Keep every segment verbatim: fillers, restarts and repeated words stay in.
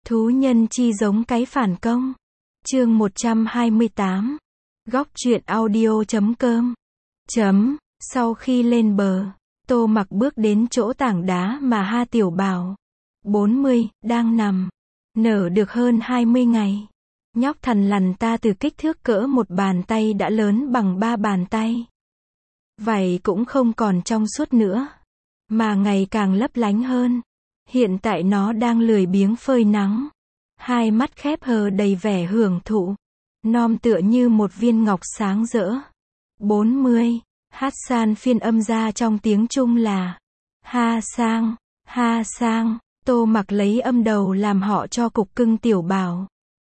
Thú nhân chi giống cái phản công. Chương một trăm hai mươi tám. Góc truyện audio chấm com. Chấm. Sau khi lên bờ, Tô Mặc bước đến chỗ tảng đá mà Ha Tiểu Bảo, bốn mươi, đang nằm. Nở được hơn hai mươi ngày. Nhóc thằn lằn ta từ kích thước cỡ một bàn tay đã lớn bằng ba bàn tay. Vảy cũng không còn trong suốt nữa, mà ngày càng lấp lánh hơn. Hiện tại nó đang lười biếng phơi nắng. Hai mắt khép hờ đầy vẻ hưởng thụ. Non tựa như một viên ngọc sáng rỡ. bốn mươi. Hassan phiên âm ra trong tiếng Trung là Ha Sang, Ha Sang. Tô Mặc lấy âm đầu làm họ cho cục cưng Tiểu Bảo.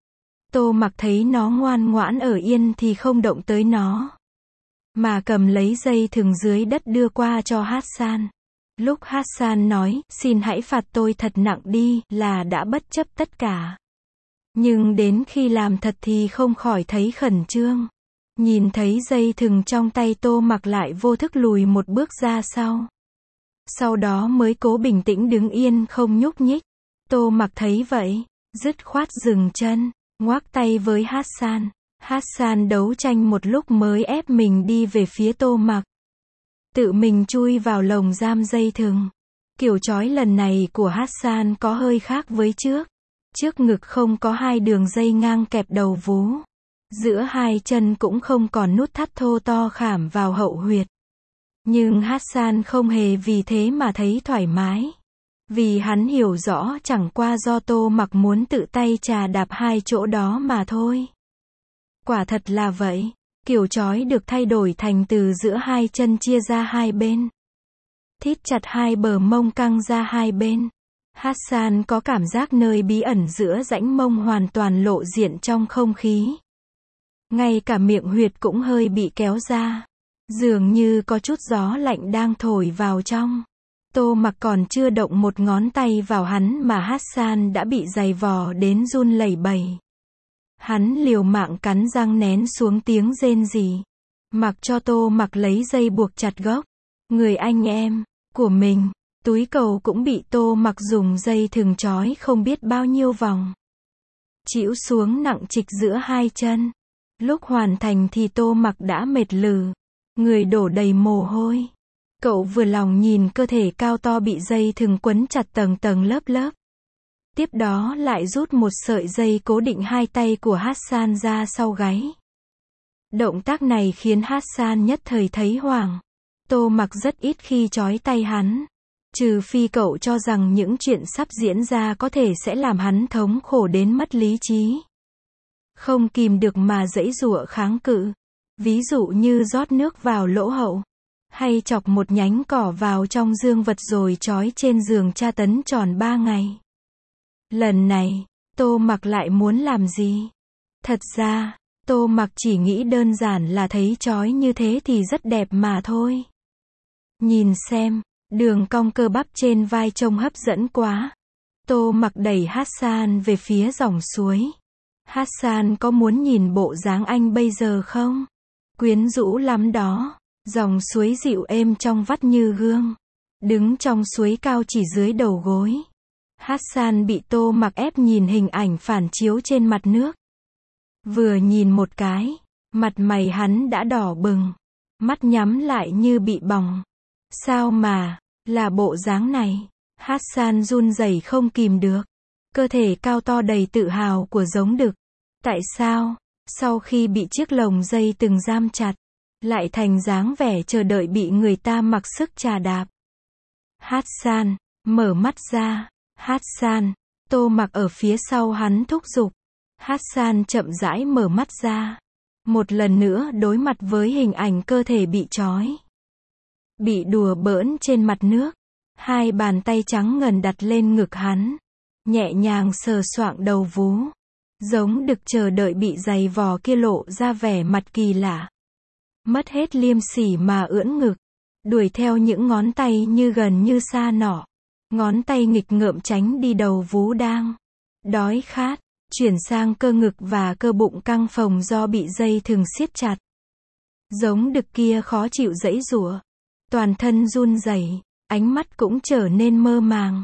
Tô Mặc thấy nó ngoan ngoãn ở yên thì không động tới nó, mà cầm lấy dây thừng dưới đất đưa qua cho Hassan. Lúc Hassan nói, xin hãy phạt tôi thật nặng đi, là đã bất chấp tất cả. Nhưng đến khi làm thật thì không khỏi thấy khẩn trương. Nhìn thấy dây thừng trong tay Tô Mặc lại vô thức lùi một bước ra sau. Sau đó mới cố bình tĩnh đứng yên không nhúc nhích. Tô Mặc thấy vậy, dứt khoát dừng chân, ngoác tay với Hassan. Hassan đấu tranh một lúc mới ép mình đi về phía Tô Mặc. Tự mình chui vào lồng giam dây thừng. Kiểu trói lần này của Hassan có hơi khác với trước. Trước ngực không có hai đường dây ngang kẹp đầu vú. Giữa hai chân cũng không còn nút thắt thô to khảm vào hậu huyệt. Nhưng Hassan không hề vì thế mà thấy thoải mái. Vì hắn hiểu rõ chẳng qua do Tô Mặc muốn tự tay chà đạp hai chỗ đó mà thôi. Quả thật là vậy. Kiểu trói được thay đổi thành từ giữa hai chân chia ra hai bên. Thít chặt hai bờ mông căng ra hai bên. Hassan có cảm giác nơi bí ẩn giữa rãnh mông hoàn toàn lộ diện trong không khí. Ngay cả miệng huyệt cũng hơi bị kéo ra. Dường như có chút gió lạnh đang thổi vào trong. Tô Mặc còn chưa động một ngón tay vào hắn mà Hassan đã bị giày vò đến run lẩy bẩy. Hắn liều mạng cắn răng nén xuống tiếng rên rỉ. Mặc cho Tô Mặc lấy dây buộc chặt gốc người anh em của mình. Túi cầu cũng bị Tô Mặc dùng dây thừng trói không biết bao nhiêu vòng. Chĩu xuống nặng trịch giữa hai chân. Lúc hoàn thành thì Tô Mặc đã mệt lử. Người đổ đầy mồ hôi. Cậu vừa lòng nhìn cơ thể cao to bị dây thừng quấn chặt tầng tầng lớp lớp. Tiếp đó lại rút một sợi dây cố định hai tay của Hassan ra sau gáy. Động tác này khiến Hassan nhất thời thấy hoảng. Tô Mặc rất ít khi trói tay hắn. Trừ phi cậu cho rằng những chuyện sắp diễn ra có thể sẽ làm hắn thống khổ đến mất lý trí. Không kìm được mà giãy giụa kháng cự. Ví dụ như rót nước vào lỗ hậu. Hay chọc một nhánh cỏ vào trong dương vật rồi trói trên giường tra tấn tròn ba ngày. Lần này, Tô Mặc lại muốn làm gì? Thật ra, Tô Mặc chỉ nghĩ đơn giản là thấy trói như thế thì rất đẹp mà thôi. Nhìn xem, đường cong cơ bắp trên vai trông hấp dẫn quá. Tô Mặc đẩy Hassan về phía dòng suối. Hassan có muốn nhìn bộ dáng anh bây giờ không? Quyến rũ lắm đó. Dòng suối dịu êm trong vắt như gương. Đứng trong suối cao chỉ dưới đầu gối. Hassan bị Tô Mặc ép nhìn hình ảnh phản chiếu trên mặt nước. Vừa nhìn một cái, mặt mày hắn đã đỏ bừng. Mắt nhắm lại như bị bỏng. Sao mà, là bộ dáng này? Hassan run rẩy không kìm được. Cơ thể cao to đầy tự hào của giống đực. Tại sao, sau khi bị chiếc lồng dây từng giam chặt, lại thành dáng vẻ chờ đợi bị người ta mặc sức chà đạp? Hassan, mở mắt ra. Hassan, Tô Mặc ở phía sau hắn thúc giục. Hassan chậm rãi mở mắt ra. Một lần nữa đối mặt với hình ảnh cơ thể bị trói. Bị đùa bỡn trên mặt nước. Hai bàn tay trắng ngần đặt lên ngực hắn. Nhẹ nhàng sờ soạng đầu vú. Giống đực chờ đợi bị giày vò kia lộ ra vẻ mặt kỳ lạ. Mất hết liêm sỉ mà ưỡn ngực. Đuổi theo những ngón tay như gần như xa nọ. Ngón tay nghịch ngợm tránh đi đầu vú đang đói khát. Chuyển sang cơ ngực và cơ bụng căng phồng do bị dây thừng siết chặt. Giống đực kia khó chịu giãy giụa. Toàn thân run rẩy, ánh mắt cũng trở nên mơ màng.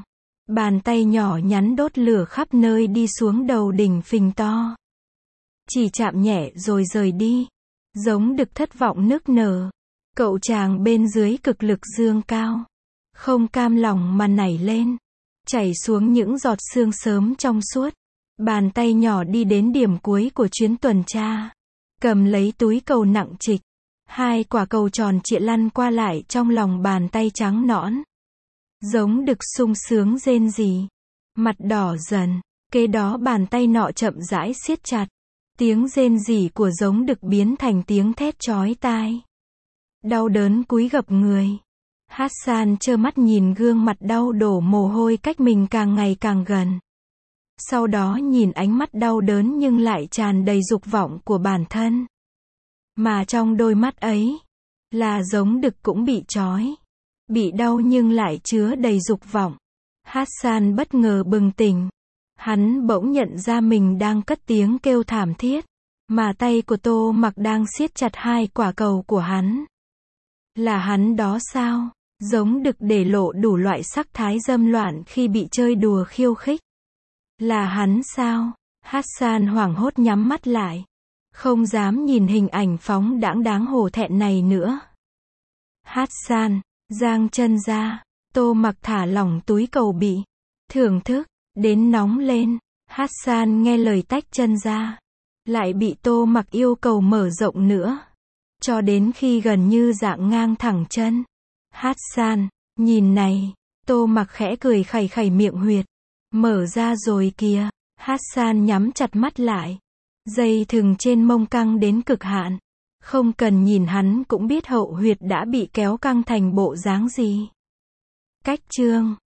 Bàn tay nhỏ nhắn đốt lửa khắp nơi đi xuống đầu đỉnh phình to. Chỉ chạm nhẹ rồi rời đi. Giống đực thất vọng nức nở. Cậu chàng bên dưới cực lực dương cao. Không cam lòng mà nảy lên. Chảy xuống những giọt sương sớm trong suốt. Bàn tay nhỏ đi đến điểm cuối của chuyến tuần tra. Cầm lấy túi cầu nặng trịch. Hai quả cầu tròn trịa lăn qua lại trong lòng bàn tay trắng nõn. Giống đực sung sướng rên rỉ. Mặt đỏ dần. Kế đó bàn tay nọ chậm rãi siết chặt. Tiếng rên rỉ của giống đực biến thành tiếng thét chói tai. Đau đớn cúi gập người. Hassan trơ mắt nhìn gương mặt đau đổ mồ hôi cách mình càng ngày càng gần. Sau đó nhìn ánh mắt đau đớn nhưng lại tràn đầy dục vọng của bản thân. Mà trong đôi mắt ấy, là giống đực cũng bị trói. Bị đau nhưng lại chứa đầy dục vọng. Hassan bất ngờ bừng tỉnh. Hắn bỗng nhận ra mình đang cất tiếng kêu thảm thiết. Mà tay của Tô Mặc đang siết chặt hai quả cầu của hắn. Là hắn đó sao? Giống đực để lộ đủ loại sắc thái dâm loạn khi bị chơi đùa khiêu khích. Là hắn sao? Hassan hoảng hốt nhắm mắt lại. Không dám nhìn hình ảnh phóng đãng đáng hổ thẹn này nữa. Hassan, giang chân ra. Tô Mặc thả lỏng túi cầu bị. Thưởng thức, đến nóng lên. Hassan nghe lời tách chân ra. Lại bị Tô Mặc yêu cầu mở rộng nữa. Cho đến khi gần như dạng ngang thẳng chân. Hassan, nhìn này. Tô Mặc khẽ cười khẩy khẩy miệng huyệt. Mở ra rồi kìa. Hassan nhắm chặt mắt lại. Dây thừng trên mông căng đến cực hạn. Không cần nhìn hắn cũng biết hậu huyệt đã bị kéo căng thành bộ dáng gì. Cách chương